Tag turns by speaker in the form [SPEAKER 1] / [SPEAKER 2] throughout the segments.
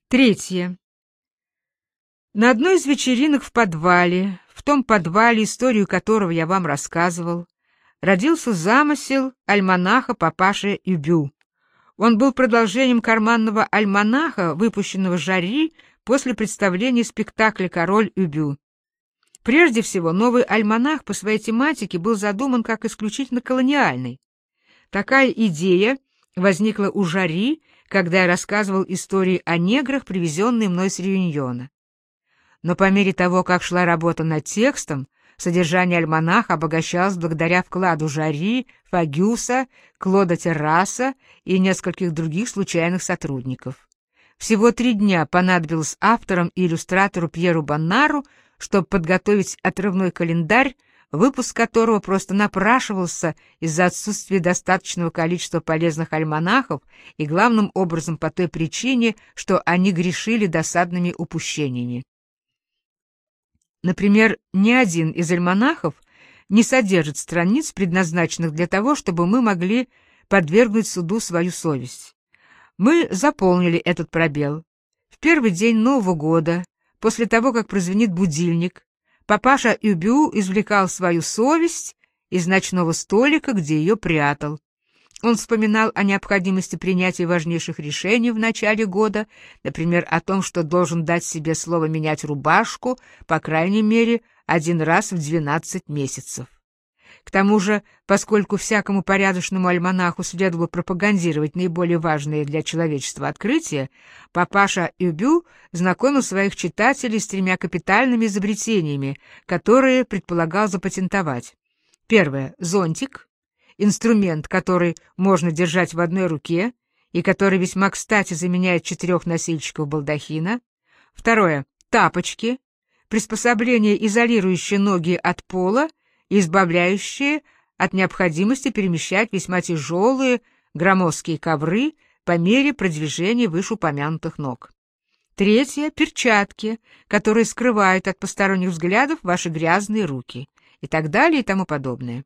[SPEAKER 1] Третье. На одной из вечеринок в подвале, в том подвале, историю которого я вам рассказывал, родился замысел альманаха папаши Юбю. Он был продолжением карманного альманаха, выпущенного Жарри после представления спектакля «Король Юбю». Прежде всего, новый альманах по своей тематике был задуман как исключительно колониальный. Такая идея возникла у Жарри, когда я рассказывал истории о неграх, привезенные мной с Реюньона. Но по мере того, как шла работа над текстом, содержание альманаха обогащалось благодаря вкладу Жарри, Фагюса, Клода Терраса и нескольких других случайных сотрудников. Всего 3 дня понадобилось авторам и иллюстратору Пьеру Боннару, чтобы подготовить отрывной календарь, выпуск которого просто напрашивался из-за отсутствия достаточного количества полезных альманахов и главным образом по той причине, что они грешили досадными упущениями. Например, ни один из альманахов не содержит страниц, предназначенных для того, чтобы мы могли подвергнуть суду свою совесть. Мы заполнили этот пробел. В первый день Нового года, после того, как прозвенит будильник, папаша Юбю извлекал свою совесть из ночного столика, где ее прятал. Он вспоминал о необходимости принятия важнейших решений в начале года, например, о том, что должен дать себе слово менять рубашку, по крайней мере, 1 раз в 12 месяцев. К тому же, поскольку всякому порядочному альманаху следовало пропагандировать наиболее важные для человечества открытия, папаша Юбю знакомил своих читателей с 3 капитальными изобретениями, которые предполагал запатентовать. Первое — зонтик, инструмент, который можно держать в одной руке и который весьма кстати заменяет 4 носильщиков балдахина. Второе — тапочки, приспособление, изолирующее ноги от пола и избавляющее от необходимости перемещать весьма тяжелые громоздкие ковры по мере продвижения вышеупомянутых ног. Третье — перчатки, которые скрывают от посторонних взглядов ваши грязные руки, и так далее и тому подобное.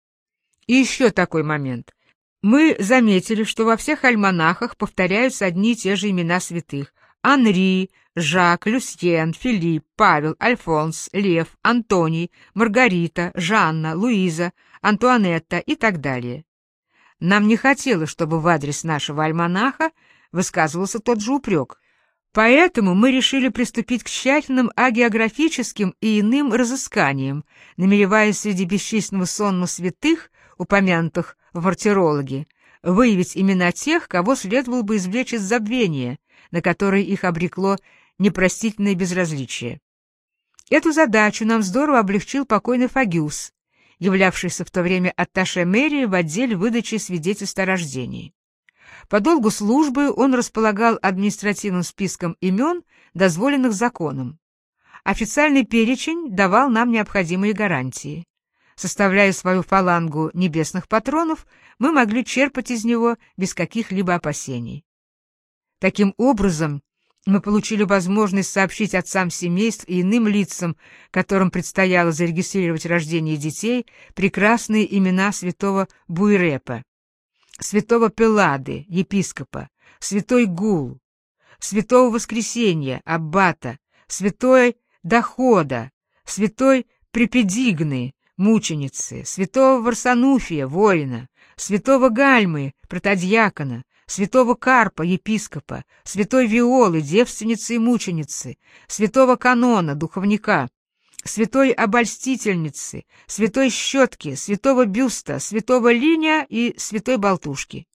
[SPEAKER 1] И еще такой момент. Мы заметили, что во всех альманахах повторяются одни и те же имена святых: Анри, Жак, Люсьен, Филипп, Павел, Альфонс, Лев, Антоний, Маргарита, Жанна, Луиза, Антуанетта и так далее. Нам не хотелось, чтобы в адрес нашего альманаха высказывался тот же упрек. Поэтому мы решили приступить к тщательным агеографическим и иным разысканиям, намереваясь среди бесчисленного сонма святых, упомянутых в мартирологе, выявить имена тех, кого следовало бы извлечь из забвения, на которые их обрекло непростительное безразличие. Эту задачу нам здорово облегчил покойный Фагюс, являвшийся в то время атташе мэрии в отделе выдачи свидетельств о рождении. По долгу службы он располагал административным списком имен, дозволенных законом. Официальный перечень давал нам необходимые гарантии. Составляя свою фалангу небесных патронов, мы могли черпать из него без каких-либо опасений. Таким образом, мы получили возможность сообщить отцам семейств и иным лицам, которым предстояло зарегистрировать рождение детей, прекрасные имена святого Буйрепа, святого Пеллады, епископа, святой Гул, святого Воскресения, аббата, святой Дохода, святой Препедигны, мученицы, святого Варсануфия, воина, святого Гальмы, протодьякона, святого Карпа, епископа, святой Виолы, девственницы и мученицы, святого Канона, духовника, святой Обольстительницы, святой Щетки, святого Бюста, святого Линя и святой Болтушки.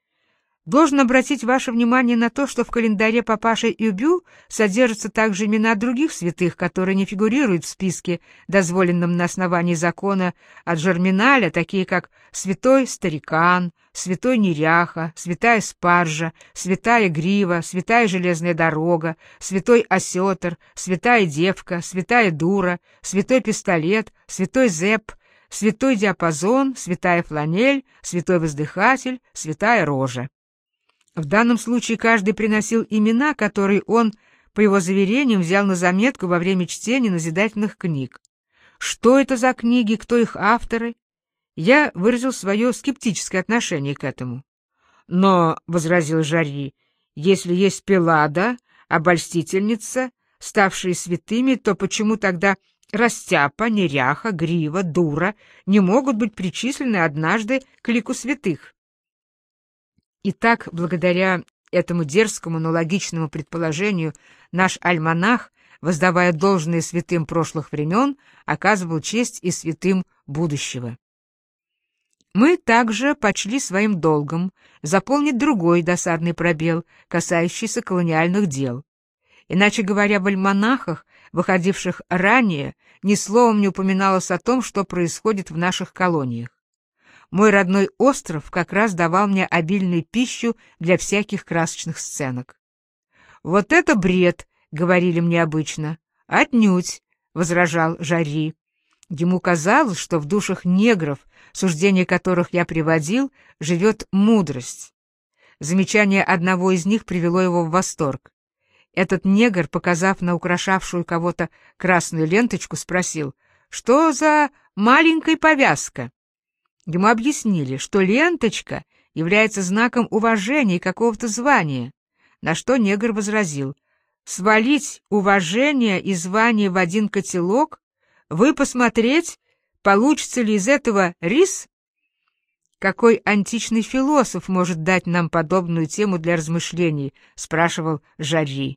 [SPEAKER 1] Должен обратить ваше внимание на то, что в календаре папаши Юбю содержатся также имена других святых, которые не фигурируют в списке, дозволенном на основании закона от Жерминаля, такие как святой Старикан, святой Неряха, святая Спаржа, святая Грива, святая Железная Дорога, святой Осетр, святая Девка, святая Дура, святой Пистолет, святой Зепп, святой Диапазон, святая Фланель, святой Воздыхатель, святая Рожа. В данном случае каждый приносил имена, которые он, по его заверениям, взял на заметку во время чтения назидательных книг. Что это за книги, кто их авторы? Я выразил свое скептическое отношение к этому. Но, — возразил Жарри, — если есть Пеллада, обольстительница, ставшие святыми, то почему тогда растяпа, неряха, грива, дура не могут быть причислены однажды к лику святых? Итак, благодаря этому дерзкому, но логичному предположению, наш альманах, воздавая должное святым прошлых времен, оказывал честь и святым будущего. Мы также почли своим долгом заполнить другой досадный пробел, касающийся колониальных дел. Иначе говоря, в альманахах, выходивших ранее, ни словом не упоминалось о том, что происходит в наших колониях. Мой родной остров как раз давал мне обильную пищу для всяких красочных сценок. «Вот это бред!» — говорили мне обычно. «Отнюдь!» — возражал Жарри. Ему казалось, что в душах негров, суждения которых я приводил, живет мудрость. Замечание одного из них привело его в восторг. Этот негр, показав на украшавшую кого-то красную ленточку, спросил, что за маленькая повязка. Ему объяснили, что ленточка является знаком уважения и какого-то звания, на что негр возразил, свалить уважение и звание в один котелок, вы посмотреть, получится ли из этого рис? Какой античный философ может дать нам подобную тему для размышлений, спрашивал Жарри.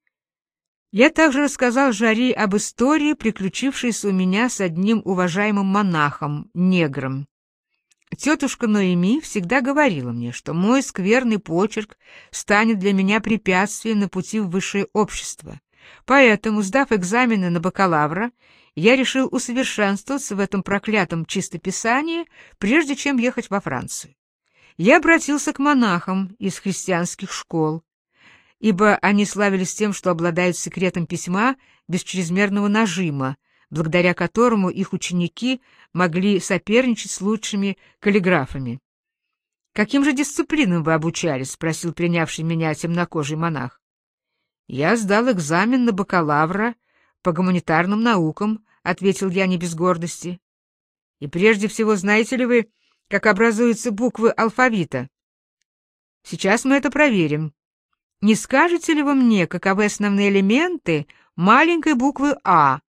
[SPEAKER 1] Я также рассказал Жарри об истории, приключившейся у меня с одним уважаемым монахом, негром. Тетушка Ноэми всегда говорила мне, что мой скверный почерк станет для меня препятствием на пути в высшее общество. Поэтому, сдав экзамены на бакалавра, я решил усовершенствоваться в этом проклятом чистописании, прежде чем ехать во Францию. Я обратился к монахам из христианских школ, ибо они славились тем, что обладают секретом письма без чрезмерного нажима, благодаря которому их ученики могли соперничать с лучшими каллиграфами. «Каким же дисциплинам вы обучались?» — спросил принявший меня темнокожий монах. «Я сдал экзамен на бакалавра по гуманитарным наукам», — ответил я не без гордости. «И прежде всего, знаете ли вы, как образуются буквы алфавита?» «Сейчас мы это проверим. Не скажете ли вы мне, каковы основные элементы маленькой буквы «А»?»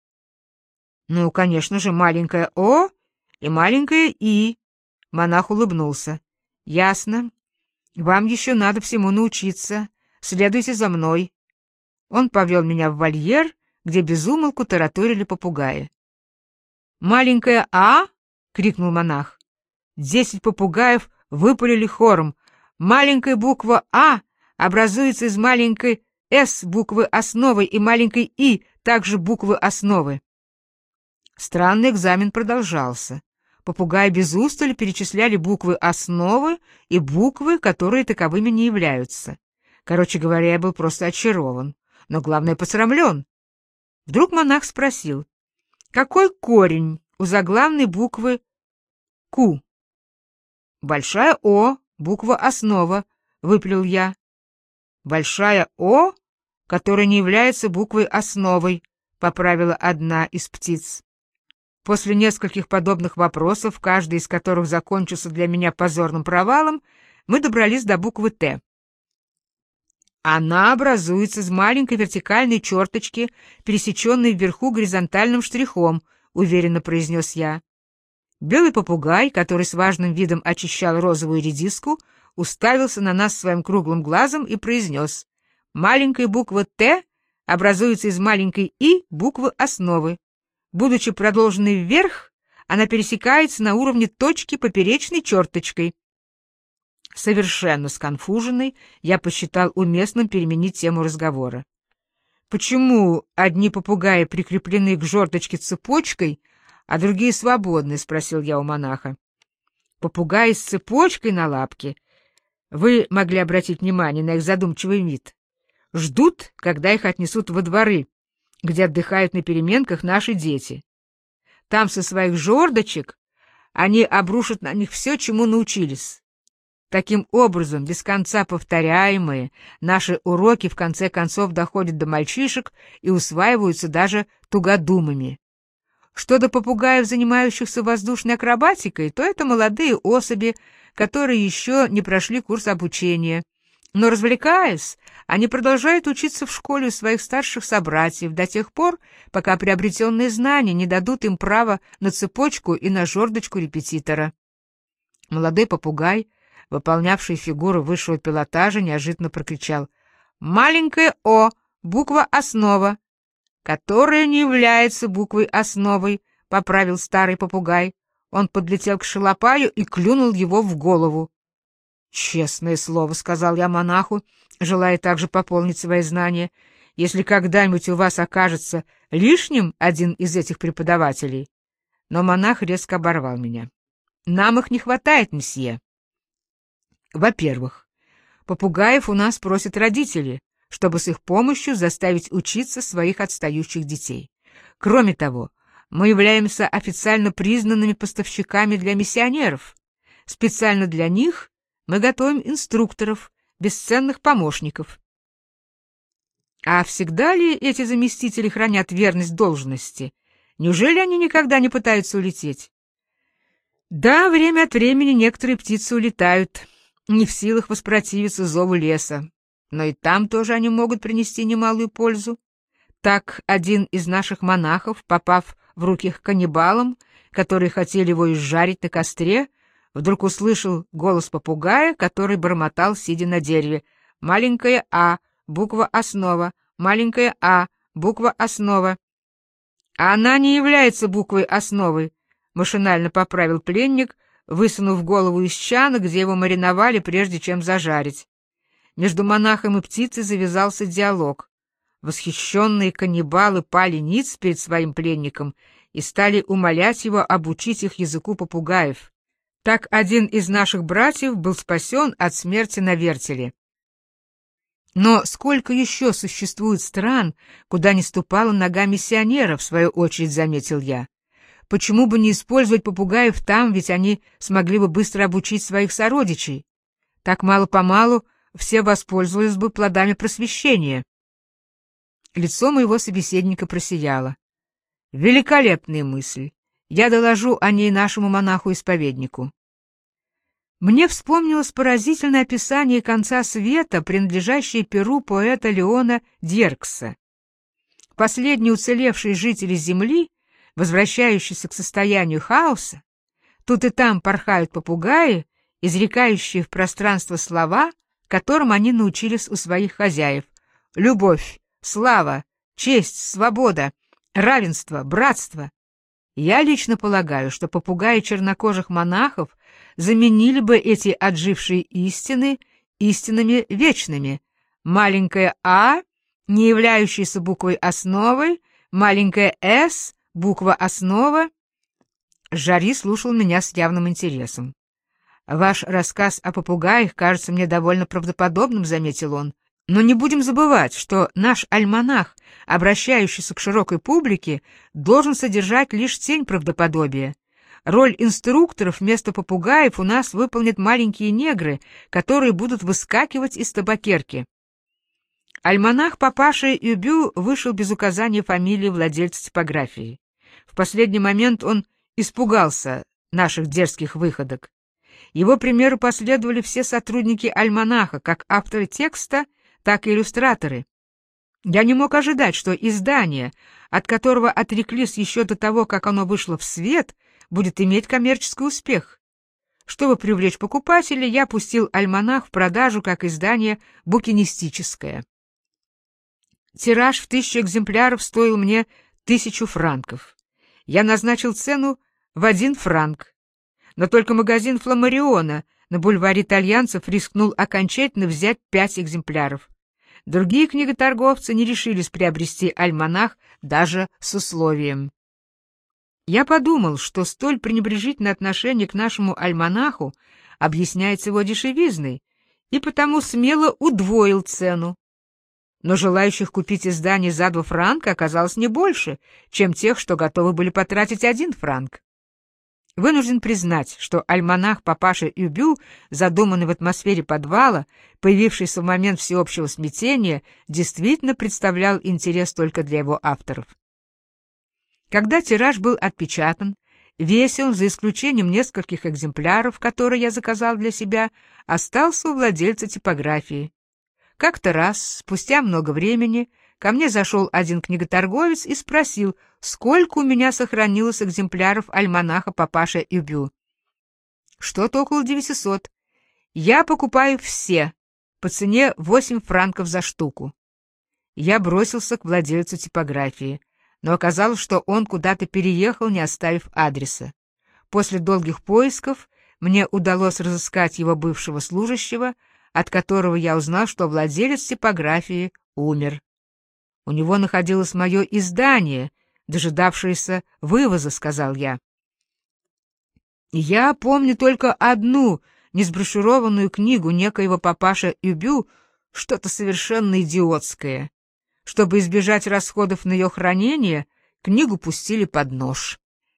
[SPEAKER 1] «Ну, конечно же, маленькая «О» и маленькая «И». Монах улыбнулся. «Ясно. Вам еще надо всему научиться. Следуйте за мной». Он повел меня в вольер, где без умолку тараторили попугаи. «Маленькая «А»?» — крикнул монах. 10 попугаев выпалили хором. «Маленькая буква «А» образуется из маленькой «С» буквы основы и маленькой «И» также буквы основы». Странный экзамен продолжался. Попугаи без устали перечисляли буквы основы и буквы, которые таковыми не являются. Короче говоря, я был просто очарован, но главное посрамлен. Вдруг монах спросил, какой корень у заглавной буквы «Ку»? «Большая «О», буква «Основа», — выпалил я. «Большая «О», которая не является буквой «Основой», — поправила одна из птиц. После нескольких подобных вопросов, каждый из которых закончился для меня позорным провалом, мы добрались до буквы «Т». Она образуется из маленькой вертикальной черточки, пересеченной вверху горизонтальным штрихом, уверенно произнес я. Белый попугай, который с важным видом очищал розовую редиску, уставился на нас своим круглым глазом и произнес: маленькая буква «Т» образуется из маленькой «И» буквы основы. Будучи продолженной вверх, она пересекается на уровне точки поперечной черточкой. Совершенно сконфуженный, я посчитал уместным переменить тему разговора. «Почему одни попугаи прикреплены к жердочке цепочкой, а другие свободны?» — спросил я у монаха. «Попугаи с цепочкой на лапке, вы могли обратить внимание на их задумчивый вид, ждут, когда их отнесут во дворы, где отдыхают на переменках наши дети. Там со своих жердочек они обрушат на них все, чему научились. Таким образом, без конца повторяемые, наши уроки в конце концов доходят до мальчишек и усваиваются даже тугодумами. Что до попугаев, занимающихся воздушной акробатикой, то это молодые особи, которые еще не прошли курс обучения, Но, развлекаясь, они продолжают учиться в школе у своих старших собратьев до тех пор, пока приобретенные знания не дадут им права на цепочку и на жердочку репетитора. Молодой попугай, выполнявший фигуру высшего пилотажа, неожиданно прокричал: «Маленькое «о», буква «основа», которая не является буквой «основой», — поправил старый попугай. Он подлетел к шалопаю и клюнул его в голову. «Честное слово», — сказал я монаху, желая также пополнить свои знания, «если когда-нибудь у вас окажется лишним один из этих преподавателей». Но монах резко оборвал меня. «Нам их не хватает, месье. Во-первых, попугаев у нас просят родители, чтобы с их помощью заставить учиться своих отстающих детей. Кроме того, мы являемся официально признанными поставщиками для миссионеров. Специально для них мы готовим инструкторов, бесценных помощников». А всегда ли эти заместители хранят верность должности? Неужели они никогда не пытаются улететь? Да, время от времени некоторые птицы улетают, не в силах воспротивиться зову леса, но и там тоже они могут принести немалую пользу. Так один из наших монахов, попав в руки к каннибалам, которые хотели его изжарить на костре, вдруг услышал голос попугая, который бормотал, сидя на дереве: «Маленькая «а», буква «основа», маленькая «а», буква «основа». «А она не является буквой «основы», — машинально поправил пленник, высунув голову из чана, где его мариновали, прежде чем зажарить. Между монахом и птицей завязался диалог. Восхищенные каннибалы пали ниц перед своим пленником и стали умолять его обучить их языку попугаев. Так один из наших братьев был спасен от смерти на вертеле. Но сколько еще существует стран, куда не ступала нога миссионера, в свою очередь заметил я. Почему бы не использовать попугаев там, ведь они смогли бы быстро обучить своих сородичей? Так мало-помалу все воспользовались бы плодами просвещения. Лицо моего собеседника просияло. Великолепная мысль. Я доложу о ней нашему монаху-исповеднику. Мне вспомнилось поразительное описание конца света, принадлежащее перу поэта Леона Дьеркса. Последние уцелевшие жители Земли, возвращающиеся к состоянию хаоса, тут и там порхают попугаи, изрекающие в пространство слова, которым они научились у своих хозяев: любовь, слава, честь, свобода, равенство, братство. Я лично полагаю, что попугаи чернокожих монахов заменили бы эти отжившие истины истинами вечными. Маленькая «а», не являющаяся буквой основой, маленькая «с», буква основа. Жари слушал меня с явным интересом. «Ваш рассказ о попугаях кажется мне довольно правдоподобным», — заметил он. «Но не будем забывать, что наш альманах, обращающийся к широкой публике, должен содержать лишь тень правдоподобия. Роль инструкторов вместо попугаев у нас выполнят маленькие негры, которые будут выскакивать из табакерки». Альманах папаши Юбю вышел без указания фамилии владельца типографии. В последний момент он испугался наших дерзких выходок. Его примеру последовали все сотрудники альманаха, как авторы текста, так и иллюстраторы. Я не мог ожидать, что издание, от которого отреклись еще до того, как оно вышло в свет, будет иметь коммерческий успех. Чтобы привлечь покупателей, я пустил альманах в продажу как издание букинистическое. Тираж в 1000 экземпляров стоил мне 1000 франков. Я назначил цену в 1 франк. Но только магазин Фламариона на бульваре Итальянцев рискнул окончательно взять 5 экземпляров. Другие книготорговцы не решились приобрести альманах даже с условием. Я подумал, что столь пренебрежительное отношение к нашему альманаху объясняется его дешевизной, и потому смело удвоил цену. Но желающих купить издание за 2 франка оказалось не больше, чем тех, что готовы были потратить 1 франк. Вынужден признать, что альманах папаши Юбю, задуманный в атмосфере подвала, появившийся в момент всеобщего смятения, действительно представлял интерес только для его авторов. Когда тираж был отпечатан, весь он, за исключением нескольких экземпляров, которые я заказал для себя, остался у владельца типографии. Как-то раз, спустя много времени, ко мне зашел один книготорговец и спросил, сколько у меня сохранилось экземпляров альманаха папаша Юбю. Что-то около 900. Я покупаю все, по цене 8 франков за штуку. Я бросился к владельцу типографии, но оказалось, что он куда-то переехал, не оставив адреса. После долгих поисков мне удалось разыскать его бывшего служащего, от которого я узнал, что владелец типографии умер. У него находилось мое издание, дожидавшееся вывоза, сказал я. Я помню только одну несброшюрованную книгу некоего папаша Юбю, что-то совершенно идиотское. Чтобы избежать расходов на ее хранение, книгу пустили под нож.